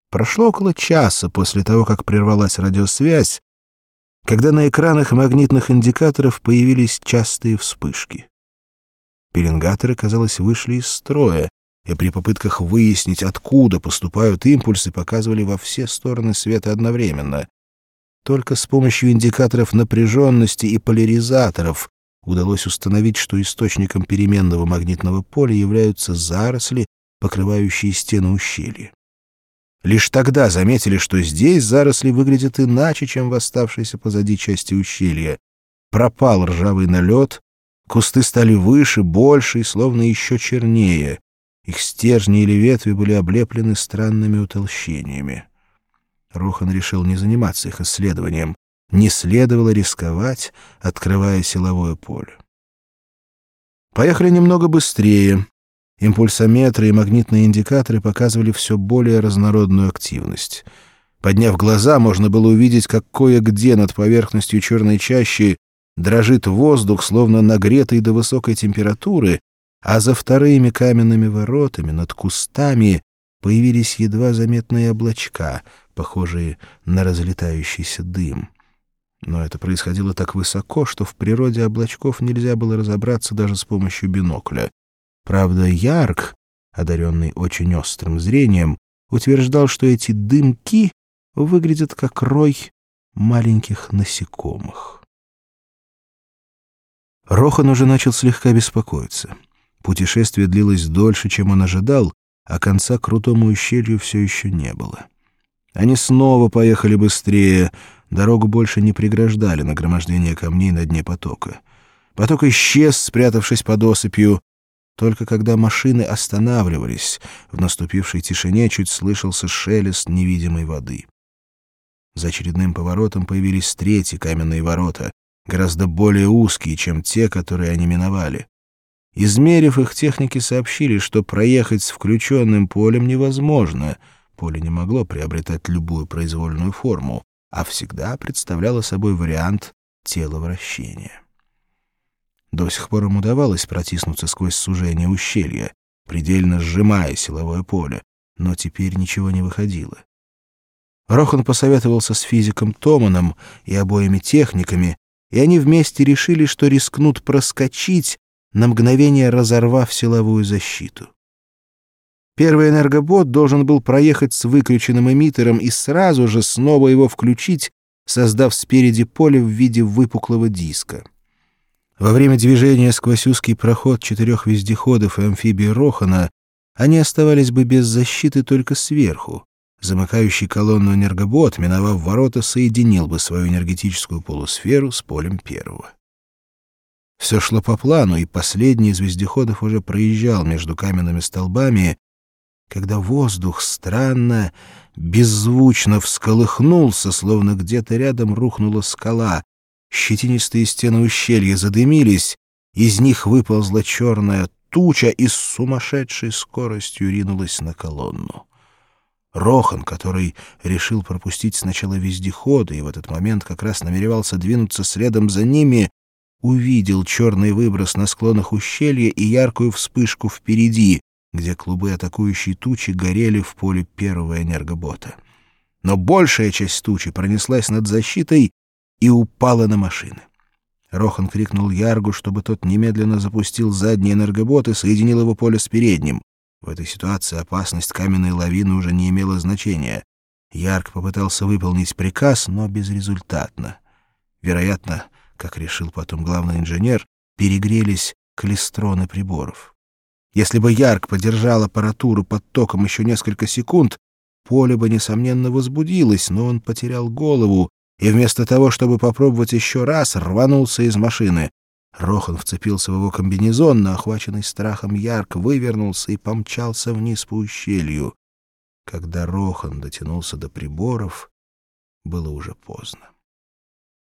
Прошло около часа после того, как прервалась радиосвязь, когда на экранах магнитных индикаторов появились частые вспышки. Пеленгаторы, казалось, вышли из строя, и при попытках выяснить, откуда поступают импульсы, показывали во все стороны света одновременно. Только с помощью индикаторов напряженности и поляризаторов удалось установить, что источником переменного магнитного поля являются заросли, покрывающие стены ущелья. Лишь тогда заметили, что здесь заросли выглядят иначе, чем в оставшейся позади части ущелья. Пропал ржавый налет, кусты стали выше, больше и словно еще чернее. Их стержни или ветви были облеплены странными утолщениями. Рохан решил не заниматься их исследованием. Не следовало рисковать, открывая силовое поле. Поехали немного быстрее. Импульсометры и магнитные индикаторы показывали все более разнородную активность. Подняв глаза, можно было увидеть, как кое-где над поверхностью черной чащи дрожит воздух, словно нагретый до высокой температуры, а за вторыми каменными воротами над кустами появились едва заметные облачка, похожие на разлетающийся дым. Но это происходило так высоко, что в природе облачков нельзя было разобраться даже с помощью бинокля. Правда, Ярк, одаренный очень острым зрением, утверждал, что эти дымки выглядят как рой маленьких насекомых. Рохан уже начал слегка беспокоиться. Путешествие длилось дольше, чем он ожидал, а конца крутому ущелью все еще не было. Они снова поехали быстрее, дорогу больше не преграждали нагромождение камней на дне потока. Поток исчез, спрятавшись под осыпью. Только когда машины останавливались, в наступившей тишине чуть слышался шелест невидимой воды. За очередным поворотом появились третьи каменные ворота, гораздо более узкие, чем те, которые они миновали. Измерив их, техники сообщили, что проехать с включенным полем невозможно. Поле не могло приобретать любую произвольную форму, а всегда представляло собой вариант теловращения. До сих пор им удавалось протиснуться сквозь сужение ущелья, предельно сжимая силовое поле, но теперь ничего не выходило. Рохан посоветовался с физиком Томаном и обоими техниками, и они вместе решили, что рискнут проскочить, на мгновение разорвав силовую защиту. Первый энергобот должен был проехать с выключенным эмиттером и сразу же снова его включить, создав спереди поле в виде выпуклого диска. Во время движения сквозь узкий проход 4 вездеходов и амфибии Рохана они оставались бы без защиты только сверху. Замыкающий колонну энергобот, миновав ворота, соединил бы свою энергетическую полусферу с полем первого. Все шло по плану, и последний из вездеходов уже проезжал между каменными столбами, когда воздух странно, беззвучно всколыхнулся, словно где-то рядом рухнула скала. Щетинистые стены ущелья задымились, из них выползла черная туча и с сумасшедшей скоростью ринулась на колонну. Рохан, который решил пропустить сначала вездеходы и в этот момент как раз намеревался двинуться следом за ними, увидел черный выброс на склонах ущелья и яркую вспышку впереди, где клубы атакующей тучи горели в поле первого энергобота. Но большая часть тучи пронеслась над защитой и упала на машины. Рохан крикнул Яргу, чтобы тот немедленно запустил задний энергобот и соединил его поле с передним. В этой ситуации опасность каменной лавины уже не имела значения. Ярг попытался выполнить приказ, но безрезультатно. Вероятно, как решил потом главный инженер, перегрелись клистроны приборов. Если бы Ярг подержал аппаратуру под током еще несколько секунд, поле бы, несомненно, возбудилось, но он потерял голову и вместо того, чтобы попробовать еще раз, рванулся из машины. Рохан вцепился в его комбинезон, но, охваченный страхом, Ярг вывернулся и помчался вниз по ущелью. Когда Рохан дотянулся до приборов, было уже поздно.